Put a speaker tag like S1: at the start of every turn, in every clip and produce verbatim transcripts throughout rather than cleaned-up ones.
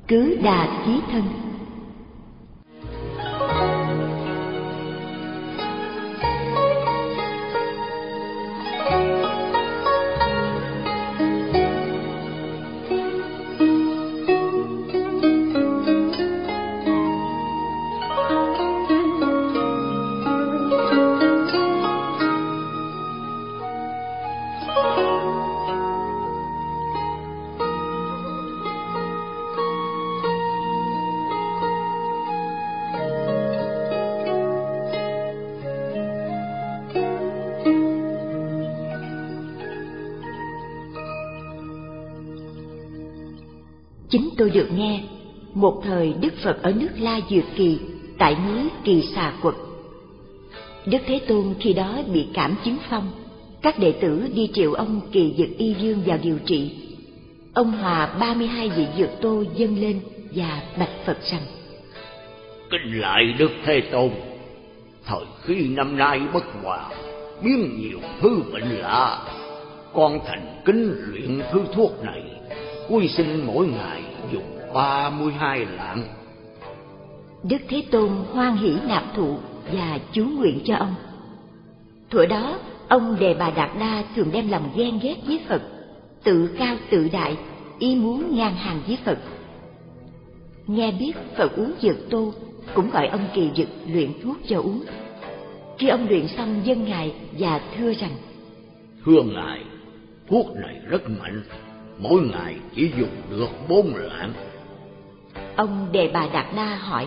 S1: Cứ đà chí thân. Chính tôi được nghe, một thời Đức Phật ở nước La Duyệt Kỳ, tại núi Kỳ Xà Quật. Đức Thế Tôn khi đó bị cảm chứng phong, các đệ tử đi triệu ông Kỳ Dực Y Vương vào điều trị. Ông hòa ba mươi hai vị dược tô dâng lên và bạch Phật rằng:
S2: Kính lại Đức Thế Tôn, thời khi năm nay bất hòa, biến nhiều thứ bệnh lạ, con thành kính luyện thứ thuốc này, quy sinh mỗi ngày dùng ba mươi hai lạng.
S1: Đức Thế Tôn hoan hỷ nạp thụ và chú nguyện cho ông. Thuở đó, ông Đề Bà Đạt Đa thường đem lòng ghen ghét với Phật, tự cao tự đại, ý muốn ngang hàng với Phật. Nghe biết Phật uống dược tô, cũng gọi ông Kỳ Dực luyện thuốc cho uống. Khi ông luyện xong dâng ngài và thưa rằng:
S2: Thưa ngài, thuốc này rất mạnh, mỗi ngày chỉ dùng được bốn lạng.
S1: Ông Đề Bà Đạt Đa hỏi: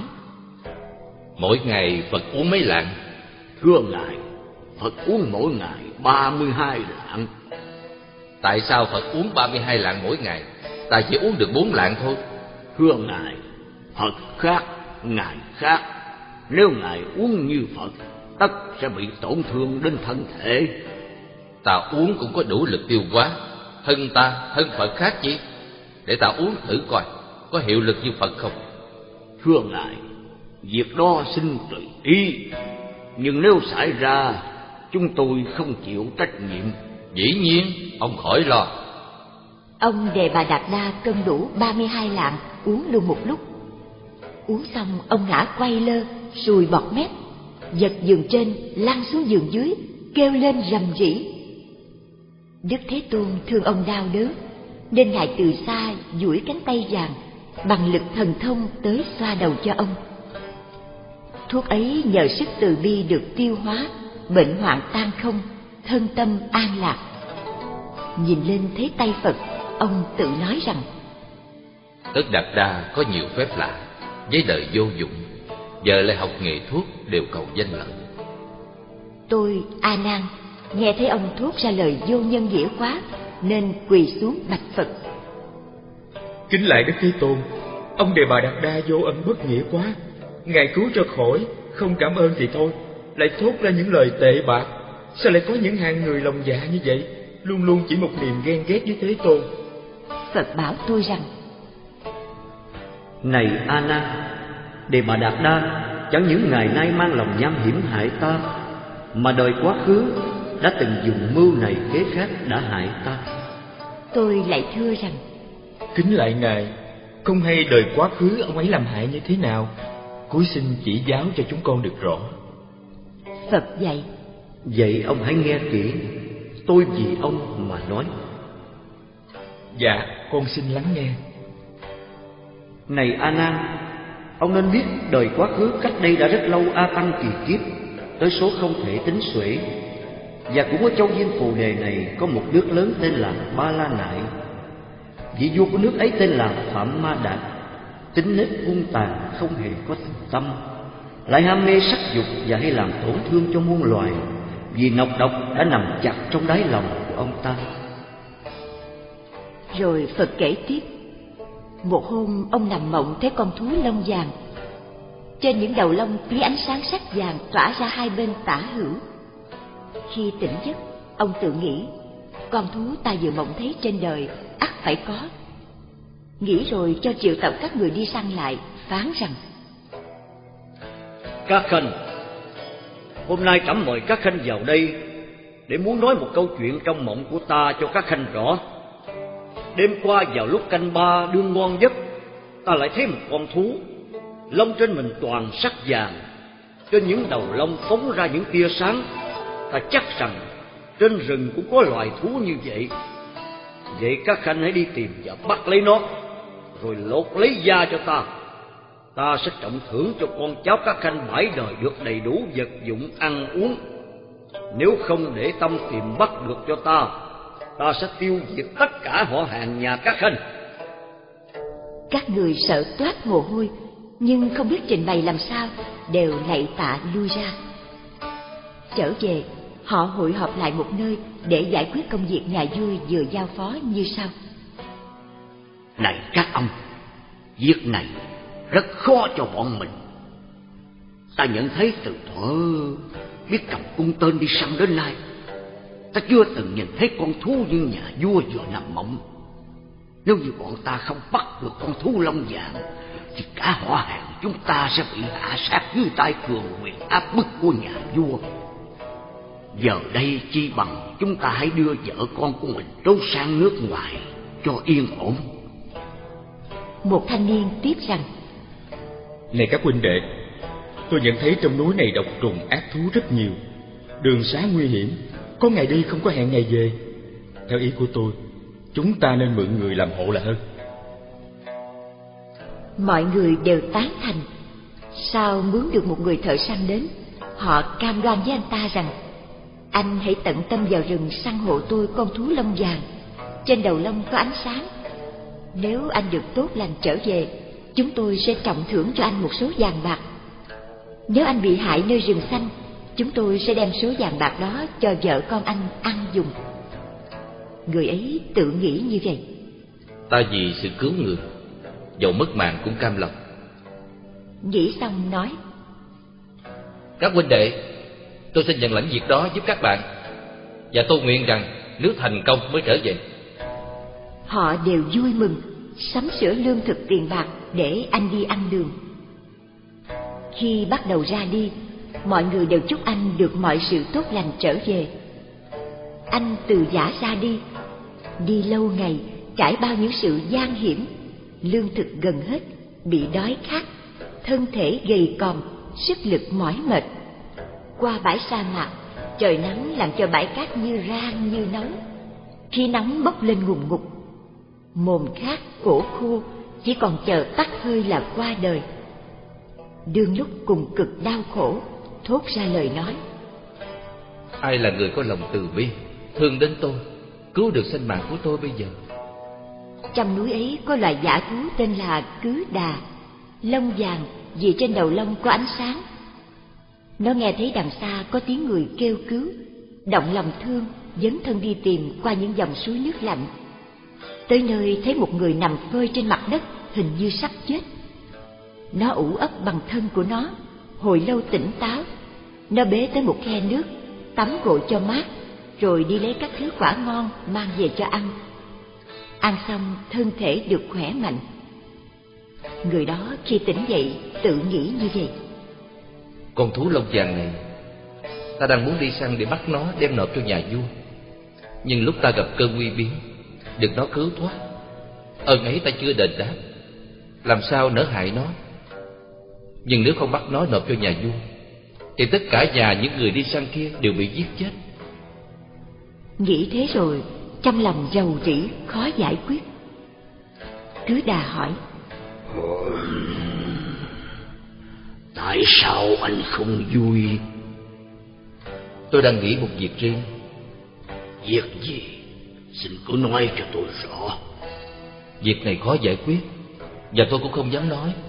S3: Mỗi ngày Phật uống mấy lạng?
S2: Thưa ngài, Phật uống mỗi ngày ba mươi hai lạng.
S3: Tại sao Phật uống ba mươi hai lạng mỗi ngày, ta chỉ uống được bốn lạng thôi?
S2: Thưa ngài, Phật khác, ngài khác. Nếu ngài uống như Phật, tất sẽ bị tổn thương đến thân thể.
S3: Ta uống cũng có đủ lực tiêu hóa, thân ta, thân Phật khác chi? Để ta uống thử coi, có hiệu lực như Phật không?
S2: Thưa ngài, việc đó xin tùy ý, nhưng nếu xảy ra, chúng tôi không chịu trách nhiệm.
S3: Dĩ nhiên, ông khỏi lo.
S1: Ông Đề Bà Đạt Đa cân đủ ba mươi hai lạng, uống luôn một lúc. Uống xong, ông ngã quay lơ, sùi bọt mép, giật giường trên, lăn xuống giường dưới, kêu lên rầm rĩ. Đức Thế Tôn thương ông đau đớn, nên ngài từ xa duỗi cánh tay vàng, bằng lực thần thông tới xoa đầu cho ông. Thuốc ấy nhờ sức từ bi được tiêu hóa, bệnh hoạn tan không, thân tâm an lạc. Nhìn lên thấy tay Phật, ông tự nói rằng:
S3: Tất Đạt Đa có nhiều phép lạ, với đời vô dụng, giờ lại học nghề thuốc đều cầu danh lợi.
S1: Tôi, A Nan, nghe thấy ông thốt ra lời vô nhân nghĩa quá, nên quỳ xuống bạch Phật:
S4: Kính lại Đức Thế Tôn, ông Đề Bà Đạt Đa vô ân bất nghĩa quá. Ngài cứu cho khỏi, không cảm ơn thì thôi, lại thốt ra những lời tệ bạc. Sao lại có những hạng người lòng dạ như vậy, luôn luôn chỉ một niềm ghen ghét với Thế Tôn?
S1: Phật bảo tôi rằng:
S5: Này A Nan, Đề Bà Đạt Đa chẳng những ngày nay mang lòng nham hiểm hại ta, mà đời quá khứ đã từng dùng mưu này kế khác đã hại ta.
S1: Tôi lại thưa rằng:
S4: Kính lại ngài, không hay đời quá khứ ông ấy làm hại như thế nào, cúi xin chỉ giáo cho chúng con được rõ.
S1: Phật dạy:
S5: Vậy ông hãy nghe kỹ, tôi vì ông mà nói.
S4: Dạ, con xin lắng nghe.
S5: Này A Nan, ông nên biết đời quá khứ cách đây đã rất lâu A Tăng kỳ kiếp, tới số không thể tính xuể. Và cũng ở châu Diêm Phù Đề này có một nước lớn tên là Ba La Nại. Vị vua của nước ấy tên là Phạm Ma Đạt, tính nết hung tàn, không hề có tình tâm, lại ham mê sắc dục và hay làm tổn thương cho muôn loài, vì nọc độc đã nằm chặt trong đáy lòng của ông ta.
S1: Rồi Phật kể tiếp: Một hôm ông nằm mộng thấy con thú lông vàng, trên những đầu lông tia ánh sáng sắc vàng tỏa ra hai bên tả hữu. Khi tỉnh giấc, ông tự nghĩ: con thú ta vừa mộng thấy trên đời ắt phải có. Nghĩ rồi cho triệu tập các người đi săn lại, phán rằng:
S5: Các khanh, hôm nay trẫm mời các khanh vào đây để muốn nói một câu chuyện trong mộng của ta cho các khanh rõ. Đêm qua vào lúc canh ba đương ngon giấc, ta lại thấy một con thú, lông trên mình toàn sắc vàng, trên những đầu lông phóng ra những tia sáng. Ta chắc rằng trên rừng cũng có loài thú như vậy. Vậy các khanh hãy đi tìm và bắt lấy nó, rồi lột lấy da cho ta. Ta sẽ trọng thưởng cho con cháu các khanh mãi đời được đầy đủ vật dụng ăn uống. Nếu không để tâm tìm bắt được cho ta, ta sẽ tiêu diệt tất cả họ hàng nhà các khanh.
S1: Các người sợ toát mồ hôi, nhưng không biết trình bày làm sao, đều lạy tạ lui ra. Trở về, họ hội họp lại một nơi để giải quyết công việc nhà vua vừa giao phó như sau.
S2: Này các ông, việc này rất khó cho bọn mình. Ta nhận thấy từ thuở biết cầm cung tên đi săn đến nay, ta chưa từng nhìn thấy con thú như nhà vua vừa nằm mộng. Nếu như bọn ta không bắt được con thú lông vàng, thì cả họ hàng chúng ta sẽ bị hạ sát dưới tay cường quyền áp bức của nhà vua. Giờ đây chi bằng chúng ta hãy đưa vợ con của mình trốn sang nước ngoài cho yên ổn.
S1: Một thanh niên tiếp rằng:
S4: Này các huynh đệ, tôi nhận thấy trong núi này độc trùng ác thú rất nhiều, đường xá nguy hiểm, có ngày đi không có hẹn ngày về. Theo ý của tôi, chúng ta nên mượn người làm hộ là hơn.
S1: Mọi người đều tán thành. Sau mướn được một người thợ săn đến, họ cam đoan với anh ta rằng: anh hãy tận tâm vào rừng săn hộ tôi con thú lông vàng, trên đầu lông có ánh sáng. Nếu anh được tốt lành trở về, chúng tôi sẽ trọng thưởng cho anh một số vàng bạc. Nếu anh bị hại nơi rừng xanh, chúng tôi sẽ đem số vàng bạc đó cho vợ con anh ăn dùng. Người ấy tự nghĩ như vậy.
S3: Ta vì sự cứu người, dầu mất mạng cũng cam lòng.
S1: Nghĩ xong nói:
S3: Các huynh đệ, tôi xin nhận lãnh việc đó giúp các bạn, và tôi nguyện rằng nếu thành công mới trở về.
S1: Họ đều vui mừng, sắm sửa lương thực tiền bạc để anh đi ăn đường. Khi bắt đầu ra đi, mọi người đều chúc anh được mọi sự tốt lành trở về. Anh từ giã ra đi, đi lâu ngày, trải bao những sự gian hiểm, lương thực gần hết, bị đói khát, thân thể gầy còm, sức lực mỏi mệt. Qua bãi sa mạc, trời nắng làm cho bãi cát như rang như nóng, khí nóng bốc lên ngùn ngụt. Mồm khát, cổ khô, chỉ còn chờ tắt hơi là qua đời. Đương lúc cùng cực đau khổ, thốt ra lời nói:
S3: Ai là người có lòng từ bi, thương đến tôi, cứu được sinh mạng của tôi bây giờ?
S1: Trong núi ấy có loài dã thú tên là Cứ Đà, lông vàng vì trên đầu lông có ánh sáng. Nó nghe thấy đằng xa có tiếng người kêu cứu, động lòng thương, dấn thân đi tìm qua những dòng suối nước lạnh. Tới nơi thấy một người nằm phơi trên mặt đất, hình như sắp chết. Nó ủ ấp bằng thân của nó, hồi lâu tỉnh táo. Nó bế tới một khe nước, tắm gội cho mát, rồi đi lấy các thứ quả ngon mang về cho ăn. Ăn xong thân thể được khỏe mạnh. Người đó khi tỉnh dậy tự nghĩ như vậy:
S3: Con thú lông vàng này, ta đang muốn đi săn để bắt nó đem nộp cho nhà vua. Nhưng lúc ta gặp cơn nguy biến, được nó cứu thoát, ơn ấy ta chưa đền đáp, làm sao nỡ hại nó. Nhưng nếu không bắt nó nộp cho nhà vua, thì tất cả nhà những người đi săn kia đều bị giết chết.
S1: Nghĩ thế rồi, trong lòng rầu rĩ khó giải quyết. Cứ Đà hỏi:
S2: Tại sao anh không vui?
S3: Tôi đang nghĩ một việc riêng.
S2: Việc gì? Xin cứ nói cho tôi rõ.
S3: Việc này khó giải quyết, và tôi cũng không dám nói.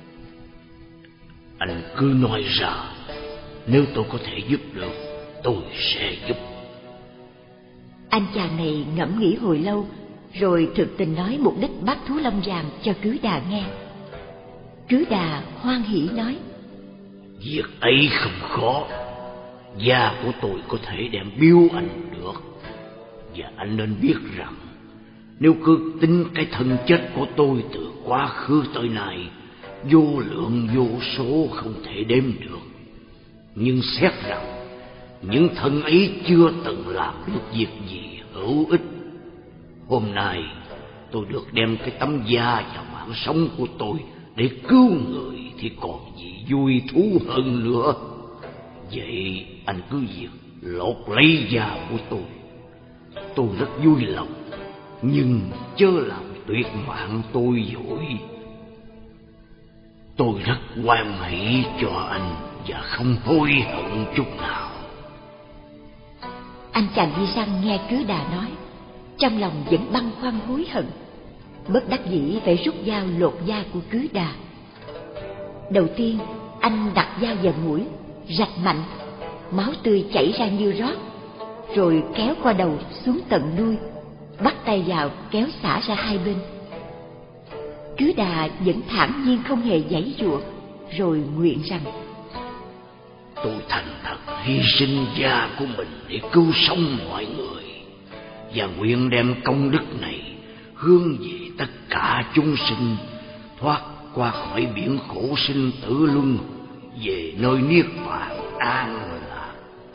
S2: Anh cứ nói ra, nếu tôi có thể giúp được, tôi sẽ giúp.
S1: Anh chàng này ngẫm nghĩ hồi lâu, rồi thực tình nói mục đích bắt thú lông vàng cho Cứ Đà nghe. Cứ Đà hoan hỉ nói:
S2: Việc ấy không khó, da của tôi có thể đem biếu anh được. Và anh nên biết rằng, nếu cứ tính cái thân chết của tôi từ quá khứ tới nay, vô lượng vô số không thể đếm được. Nhưng xét rằng, những thân ấy chưa từng làm được việc gì hữu ích. Hôm nay tôi được đem cái tấm da vào mà mạng sống của tôi để cứu người thì còn gì vui thú hơn nữa. Vậy anh cứ việc lột lấy da của tôi. Tôi rất vui lòng, nhưng chớ làm tuyệt mạng tôi vội. Tôi rất hoan hỷ cho anh và không hối hận chút nào.
S1: Anh chàng đi săn nghe Cứ Đà nói, trong lòng vẫn băn khoăn hối hận, bất đắc dĩ phải rút dao lột da của Cứ Đà. Đầu tiên anh đặt dao vào mũi, rạch mạnh, máu tươi chảy ra như rót, rồi kéo qua đầu xuống tận đuôi, bắt tay vào kéo xả ra hai bên. Cứ Đà vẫn thản nhiên không hề giãy giụa, rồi nguyện rằng:
S2: Tôi thành thật hy sinh da của mình để cứu sống mọi người, và nguyện đem công đức này hướng về tất cả chúng sinh, thoát qua khỏi biển khổ sinh tử luân, về nơi niết bàn an lạc.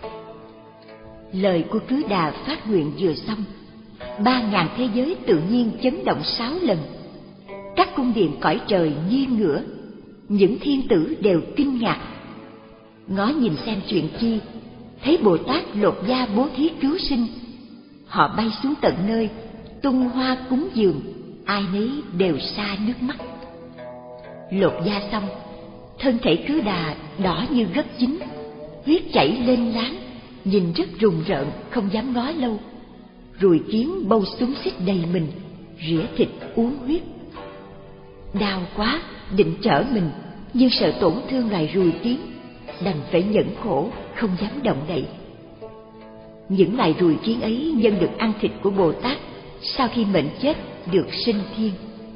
S1: Lời của Cứ Đà phát nguyện vừa xong, ba ngàn thế giới tự nhiên chấn động sáu lần. Các cung điện cõi trời nghiêng ngửa, những thiên tử đều kinh ngạc. Ngó nhìn xem chuyện chi, thấy Bồ Tát lột da bố thí cứu sinh. Họ bay xuống tận nơi, tung hoa cúng dường, ai nấy đều sa nước mắt. Lột da xong, thân thể Cứ Đà đỏ như gấc chín, huyết chảy lên láng, nhìn rất rùng rợn, không dám ngó lâu. Ruồi kiến bâu xúm xích đầy mình, rỉa thịt uống huyết. Đau quá, định chở mình, nhưng sợ tổn thương loài ruồi kiến, đành phải nhẫn khổ, không dám động đậy. Những loài ruồi kiến ấy nhân được ăn thịt của Bồ Tát, sau khi mệnh chết được sinh thiên.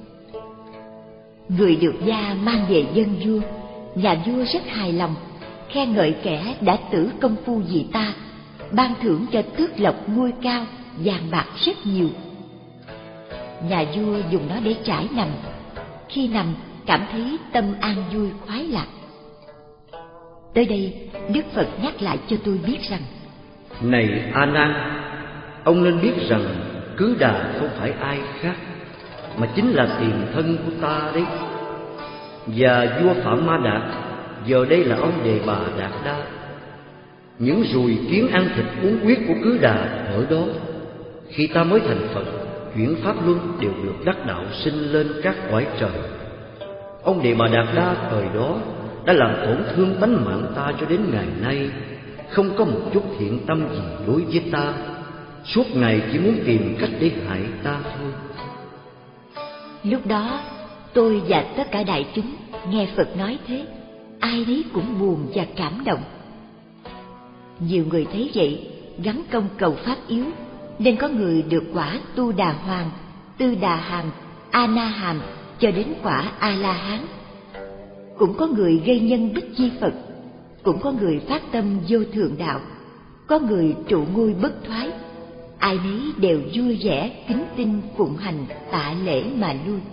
S1: Người được da mang về dân vua, nhà vua rất hài lòng, khen ngợi kẻ đã tử công phu vì ta, ban thưởng cho tước lộc ngôi cao, vàng bạc rất nhiều. Nhà vua dùng nó để trải nằm, khi nằm cảm thấy tâm an vui khoái lạc. Tới đây Đức Phật nhắc lại cho tôi biết rằng:
S5: Này A Nan, ông nên biết rằng Cứ Đà không phải ai khác, mà chính là tiền thân của ta đấy. Và vua Phạm Ma Đạt giờ đây là ông Đề Bà Đạt Đa. Những ruồi kiến ăn thịt uống huyết của Cứ Đà ở đó, khi ta mới thành Phật, chuyển pháp luân đều được đắc đạo sinh lên các cõi trời. Ông Đề Bà Đạt Đa thời đó đã làm tổn thương tánh mạng ta cho đến ngày nay, không có một chút thiện tâm gì đối với ta, suốt ngày chỉ muốn tìm cách để hại ta thôi.
S1: Lúc đó tôi và tất cả đại chúng nghe Phật nói thế, ai nấy cũng buồn và cảm động. Nhiều người thấy vậy gắn công cầu pháp yếu, nên có người được quả Tu Đà Hoàng, Tư Đà Hàm, A Na Hàm cho đến quả A La Hán. Cũng có người gây nhân Bích Chi Phật, cũng có người phát tâm vô thượng đạo, có người trụ ngôi bất thoái. Ai nấy đều vui vẻ kính tinh phụng hành tạ lễ mà lui.